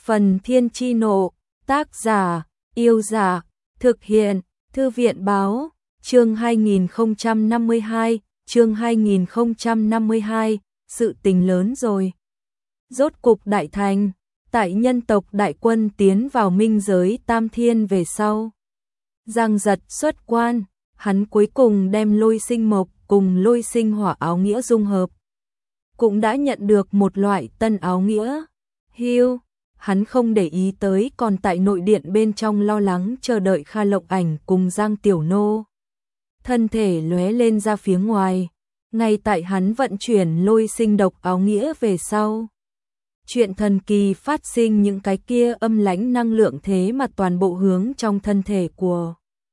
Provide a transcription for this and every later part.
Phần Thiên Chi Nộ, tác giả, Yêu Dạ, thực hiện, Thư viện Báo, chương 2052, sự tình lớn rồi. Rốt cục đại thành, tại nhân tộc đại quân tiến vào minh giới Tam Thiên về sau. Giang Giật xuất quan, hắn cuối cùng đem Lôi Sinh Mộc cùng Lôi Sinh Hỏa áo nghĩa dung hợp. Cũng đã nhận được một loại tân áo nghĩa. Hưu, hắn không để ý tới còn tại nội điện bên trong lo lắng chờ đợi Kha Lộng Ảnh cùng Giang Tiểu Nô. Thân thể lóe lên ra phía ngoài, ngay tại hắn vận chuyển Lôi Sinh độc áo nghĩa về sau. Chuyện thần kỳ phát sinh, những cái kia âm lãnh năng lượng thế mà toàn bộ hướng trong thân thể của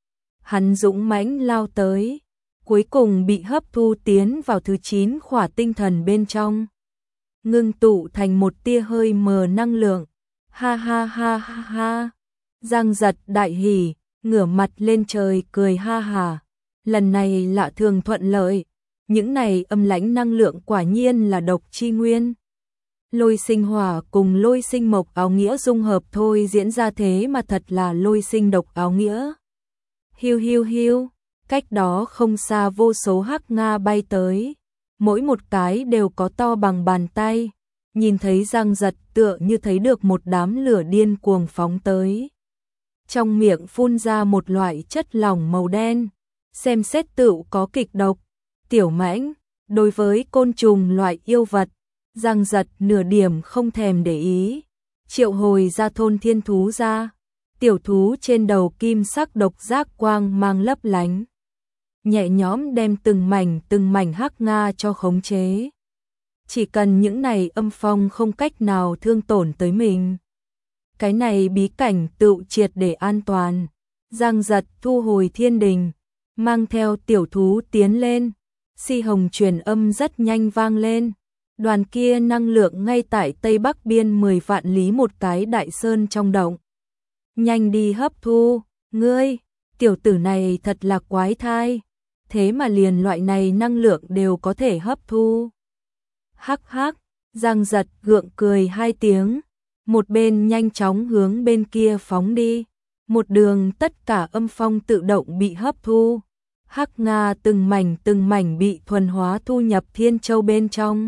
hắn dũng mãnh lao tới, cuối cùng bị hấp thu tiến vào thứ 9 khỏa tinh thần bên trong, ngưng tụ thành một tia hơi mờ năng lượng. Ha ha ha ha ha. Giang Giật đại hỉ, ngửa mặt lên trời cười ha hà. Lần này lạ thường thuận lợi, những này âm lãnh năng lượng quả nhiên là độc chi nguyên. Lôi Sinh Hỏa cùng Lôi Sinh Mộc áo nghĩa dung hợp thôi diễn ra, thế mà thật là Lôi Sinh độc áo nghĩa. Hiu hiu hiu, cách đó không xa vô số hắc nga bay tới, mỗi một cái đều có to bằng bàn tay. Nhìn thấy Giang Giật tựa như thấy được một đám lửa điên cuồng phóng tới. Trong miệng phun ra một loại chất lỏng màu đen, xem xét tựu có kịch độc. Tiểu Mãnh, đối với côn trùng loại yêu vật, Giang Giật nửa điểm không thèm để ý. Triệu hồi ra thôn thiên thú ra, tiểu thú trên đầu kim sắc độc giác quang mang lấp lánh. Nhẹ nhõm đem từng mảnh hắc nga cho khống chế. Chỉ cần những này âm phong không cách nào thương tổn tới mình, cái này bí cảnh tựu triệt để an toàn. Giang Giật thu hồi thiên đình, mang theo tiểu thú tiến lên. Si hồng truyền âm rất nhanh vang lên. Đoàn kia năng lượng ngay tại tây bắc biên 10 vạn lý một cái đại sơn trong động. Nhanh đi hấp thu, ngươi, tiểu tử này thật là quái thai, thế mà liền loại này năng lượng đều có thể hấp thu. Hắc hắc, Giang Giật gượng cười 2 tiếng, một bên nhanh chóng hướng bên kia phóng đi, một đường tất cả âm phong tự động bị hấp thu. Hắc nga từng mảnh bị thuần hóa thu nhập Thiên Châu bên trong.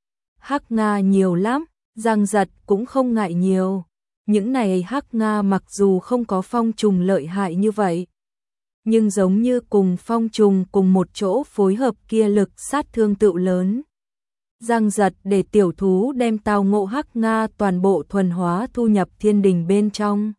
Hắc nga nhiều lắm, Giang Giật cũng không ngại nhiều. Những này hắc nga mặc dù không có phong trùng lợi hại như vậy, nhưng giống như cùng phong trùng cùng một chỗ phối hợp kia lực sát thương tựu lớn. Giang Giật để tiểu thú đem tao ngộ hắc nga toàn bộ thuần hóa thu nhập thiên đình bên trong.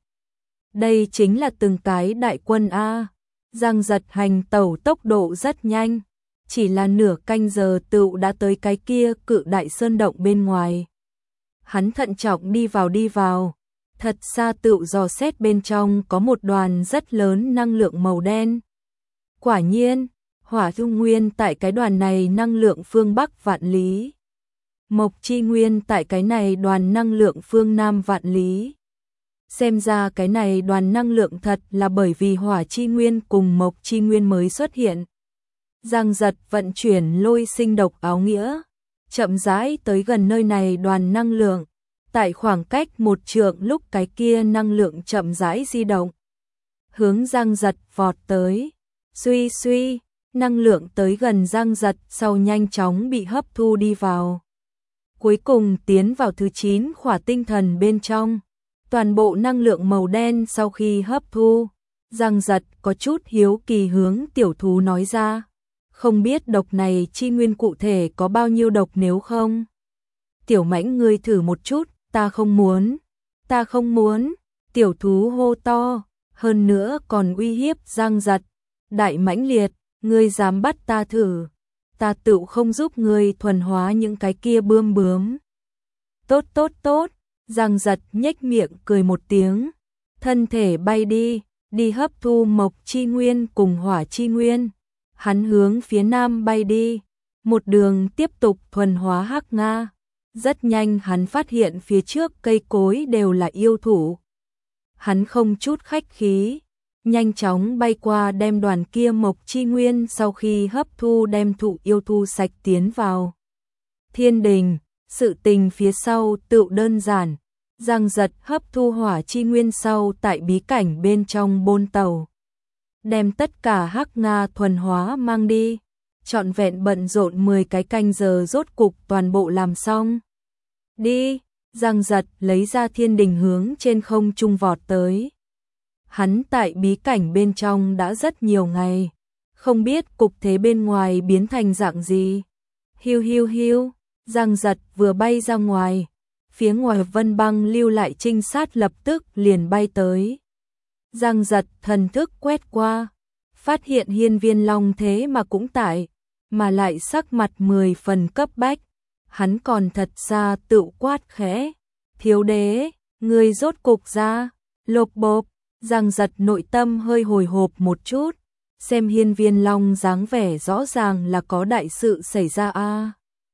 Đây chính là từng cái đại quân A. Giang Giật hành tẩu tốc độ rất nhanh, chỉ là nửa canh giờ tựu đã tới cái kia cự đại sơn động bên ngoài. Hắn thận trọng đi vào, thật xa tựu dò xét bên trong có một đoàn rất lớn năng lượng màu đen. Quả nhiên, hỏa dung nguyên tại cái đoàn này năng lượng phương Bắc vạn lý. Mộc chi nguyên tại cái này đoàn năng lượng phương Nam vạn lý. Xem ra cái này đoàn năng lượng thật là bởi vì hỏa chi nguyên cùng mộc chi nguyên mới xuất hiện. Giang Giật vận chuyển Lôi Sinh độc áo nghĩa, chậm rãi tới gần nơi này đoàn năng lượng. Tại khoảng cách 1 trượng lúc cái kia năng lượng chậm rãi di động, hướng Giang Giật vọt tới. Suy suy, năng lượng tới gần Giang Giật sau nhanh chóng bị hấp thu đi vào. Cuối cùng tiến vào thứ 9 khỏa tinh thần bên trong. Toàn bộ năng lượng màu đen sau khi hấp thu, Giang Giật có chút hiếu kỳ hướng tiểu thú nói ra. Không biết độc này chi nguyên cụ thể có bao nhiêu độc nếu không? Tiểu Mãnh ngươi thử một chút, ta không muốn, tiểu thú hô to, hơn nữa còn uy hiếp Giang Giật. Đại mãnh liệt, ngươi dám bắt ta thử, ta tựu không giúp ngươi thuần hóa những cái kia bướm. Tốt, Giang Giật nhếch miệng cười một tiếng, thân thể bay đi hấp thu mộc chi nguyên cùng hỏa chi nguyên. Hắn hướng phía nam bay đi, một đường tiếp tục thuần hóa hắc nga. Rất nhanh hắn phát hiện phía trước cây cối đều là yêu thú. Hắn không chút khách khí, nhanh chóng bay qua đem đoàn kia mộc chi nguyên sau khi hấp thu đem thụ yêu thu sạch tiến vào thiên đình. Sự tình phía sau tựu đơn giản, Giang Giật hấp thu hỏa chi nguyên sau tại bí cảnh bên trong bôn tàu, đem tất cả hắc nga thuần hóa mang đi, trọn vẹn bận rộn 10 cái canh giờ rốt cục toàn bộ làm xong. Đi, Giang Giật lấy ra thiên đình hướng trên không trung vọt tới. Hắn tại bí cảnh bên trong đã rất nhiều ngày, không biết cục thế bên ngoài biến thành dạng gì. Hiu hiu hiu, Giang Giật vừa bay ra ngoài, phía ngoài Vân Băng lưu lại trinh sát lập tức liền bay tới. Giang Giật thần thức quét qua, phát hiện Hiên Viên Long thế mà cũng tại, mà lại sắc mặt 10 phần cấp bách. Hắn còn thật ra tự quát khẽ, thiếu đế, ngươi rốt cục ra, lộp bộp. Giang Giật nội tâm hơi hồi hộp một chút, xem Hiên Viên Long dáng vẻ rõ ràng là có đại sự xảy ra a.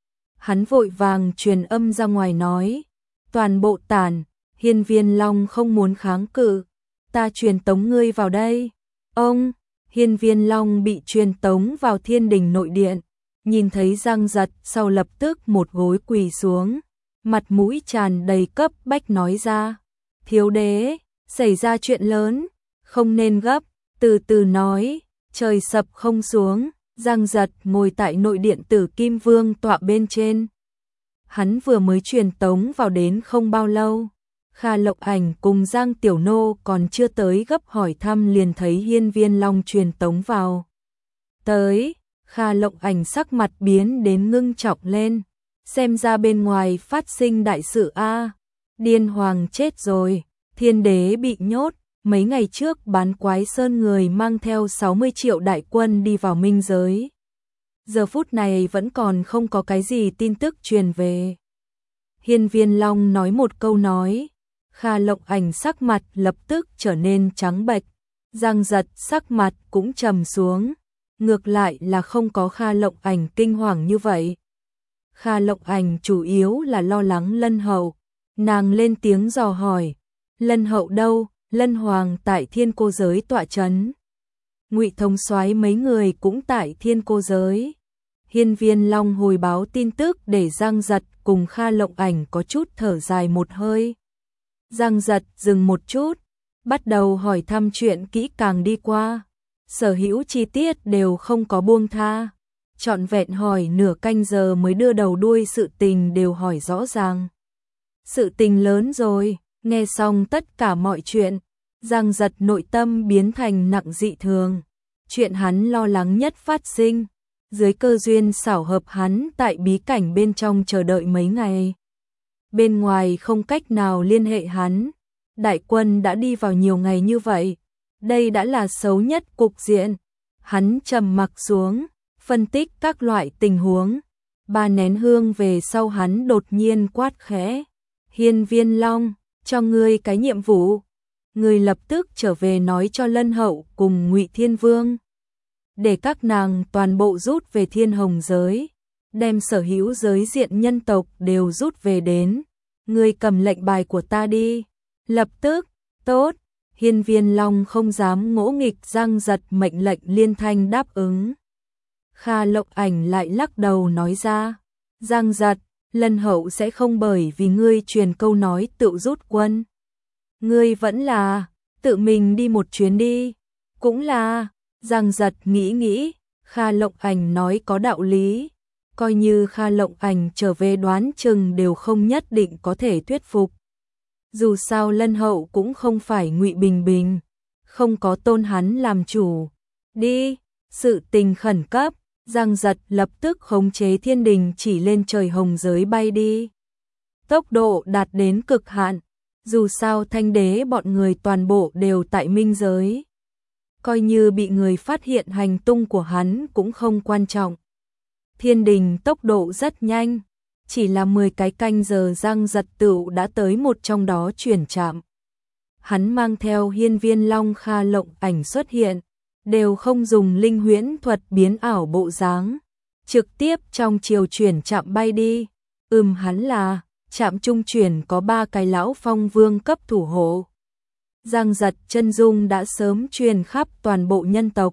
Hắn vội vàng truyền âm ra ngoài nói, toàn bộ tản, Hiên Viên Long không muốn kháng cự, ta truyền tống ngươi vào đây. Ông, Hiên Viên Long bị truyền tống vào thiên đình nội điện, nhìn thấy Giang Giật sau lập tức một gối quỳ xuống, mặt mũi tràn đầy cấp bách nói ra, thiếu đế, xảy ra chuyện lớn, không nên gấp, từ từ nói, trời sập không xuống. Giang Giật ngồi tại nội điện Tử Kim Vương tọa bên trên. Hắn vừa mới truyền tống vào đến không bao lâu, Kha Lộng Ảnh cùng Giang Tiểu Nô còn chưa tới gấp hỏi thăm liền thấy Hiên Viên Long truyền tống vào. Tới, Kha Lộng Ảnh sắc mặt biến đến ngưng trọng lên, xem ra bên ngoài phát sinh đại sự a, Điên Hoàng chết rồi, Thiên Đế bị nhốt, mấy ngày trước Bán Quái Sơn người mang theo 60 triệu đại quân đi vào minh giới. Giờ phút này vẫn còn không có cái gì tin tức truyền về. Hiên Viên Long nói một câu nói, Kha Lộng Ảnh sắc mặt lập tức trở nên trắng bệch, Giang Giật sắc mặt cũng trầm xuống, ngược lại là không có Kha Lộng Ảnh kinh hoàng như vậy. Kha Lộng Ảnh chủ yếu là lo lắng Lân Hậu, nàng lên tiếng dò hỏi, Lân Hậu đâu? Lân Hoàng tại Thiên Cô giới tọa trấn. Ngụy Thống soái mấy người cũng tại Thiên Cô giới. Hiên Viên Long hồi báo tin tức để Giang Giật cùng Kha Lộng Ảnh có chút thở dài một hơi. Giang Giật dừng một chút, bắt đầu hỏi thăm chuyện kỹ càng đi qua, sở hữu chi tiết đều không có buông tha, trọn vẹn hỏi nửa canh giờ mới đưa đầu đuôi sự tình đều hỏi rõ ràng. Sự tình lớn rồi. Nghe xong tất cả mọi chuyện, Giang Giật nội tâm biến thành nặng dị thường. Chuyện hắn lo lắng nhất phát sinh, dưới cơ duyên xảo hợp hắn tại bí cảnh bên trong chờ đợi mấy ngày. Bên ngoài không cách nào liên hệ hắn, đại quân đã đi vào nhiều ngày như vậy, đây đã là xấu nhất cục diện. Hắn trầm mặc xuống, phân tích các loại tình huống. 3 nén hương về sau hắn đột nhiên quát khẽ, Hiên Viên Long, cho ngươi cái nhiệm vụ, ngươi lập tức trở về nói cho Lân Hậu cùng Ngụy Thiên Vương, để các nàng toàn bộ rút về Thiên Hồng giới, đem sở hữu giới diện nhân tộc đều rút về đến, ngươi cầm lệnh bài của ta đi. Lập tức, tốt. Hiên Viên Long không dám ngỗ nghịch, Giang Giật mệnh lệnh liên thanh đáp ứng. Kha Lộng Ảnh lại lắc đầu nói ra, Giang Giật, Lân Hậu sẽ không bởi vì ngươi truyền câu nói tự rút quân. Ngươi vẫn là, tự mình đi một chuyến đi. Cũng là, Giang Giật nghĩ, Kha Lộng Ảnh nói có đạo lý. Coi như Kha Lộng Ảnh trở về đoán chừng đều không nhất định có thể thuyết phục. Dù sao Lân Hậu cũng không phải Ngụy Bình Bình, không có tôn hắn làm chủ. Đi, sự tình khẩn cấp. Giang Giật lập tức khống chế thiên đình chỉ lên trời hồng giới bay đi. Tốc độ đạt đến cực hạn, dù sao Thanh Đế bọn người toàn bộ đều tại minh giới. Coi như bị người phát hiện hành tung của hắn cũng không quan trọng. Thiên đình tốc độ rất nhanh, chỉ là 10 cái canh giờ Giang Giật tựu đã tới một trong đó chuyển trạm. Hắn mang theo Hiên Viên Long, Kha Lộng Ảnh xuất hiện, đều không dùng linh huyễn thuật biến ảo bộ dáng, trực tiếp trong chiều chuyển chạm bay đi. Hắn là, trạm trung chuyển có 3 cái lão phong vương cấp thủ hộ. Giang Giật chân dung đã sớm truyền khắp toàn bộ nhân tộc.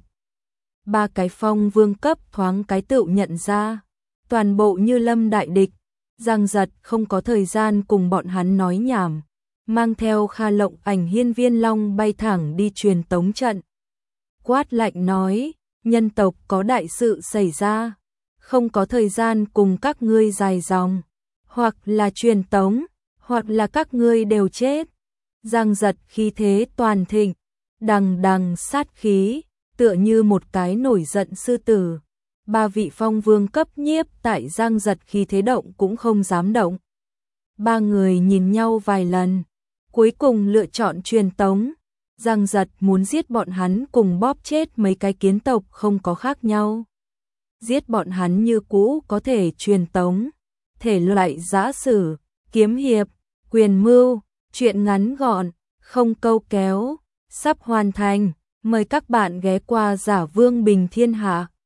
3 cái phong vương cấp thoáng cái tựu nhận ra, toàn bộ như lâm đại địch. Giang Giật không có thời gian cùng bọn hắn nói nhảm, mang theo Kha Lộng Ảnh Hiên Viên Long bay thẳng đi truyền tống trận. Quát lạnh nói, nhân tộc có đại sự xảy ra, không có thời gian cùng các ngươi dài dòng, hoặc là truyền tống, hoặc là các ngươi đều chết. Giang Giật khí thế toàn thịnh, đằng đằng sát khí, tựa như một cái nổi giận sư tử. Ba vị phong vương cấp nhiếp tại Giang Giật khí thế động cũng không dám động. Ba người nhìn nhau vài lần, cuối cùng lựa chọn truyền tống. Giang Giật muốn giết bọn hắn cùng bóp chết mấy cái kiến tộc không có khác nhau. Giết bọn hắn như cũ có thể truyền tống, thể loại giã sử, kiếm hiệp, quyền mưu, chuyện ngắn gọn, không câu kéo, sắp hoàn thành. Mời các bạn ghé qua Giả Vương Bình Thiên Hạ.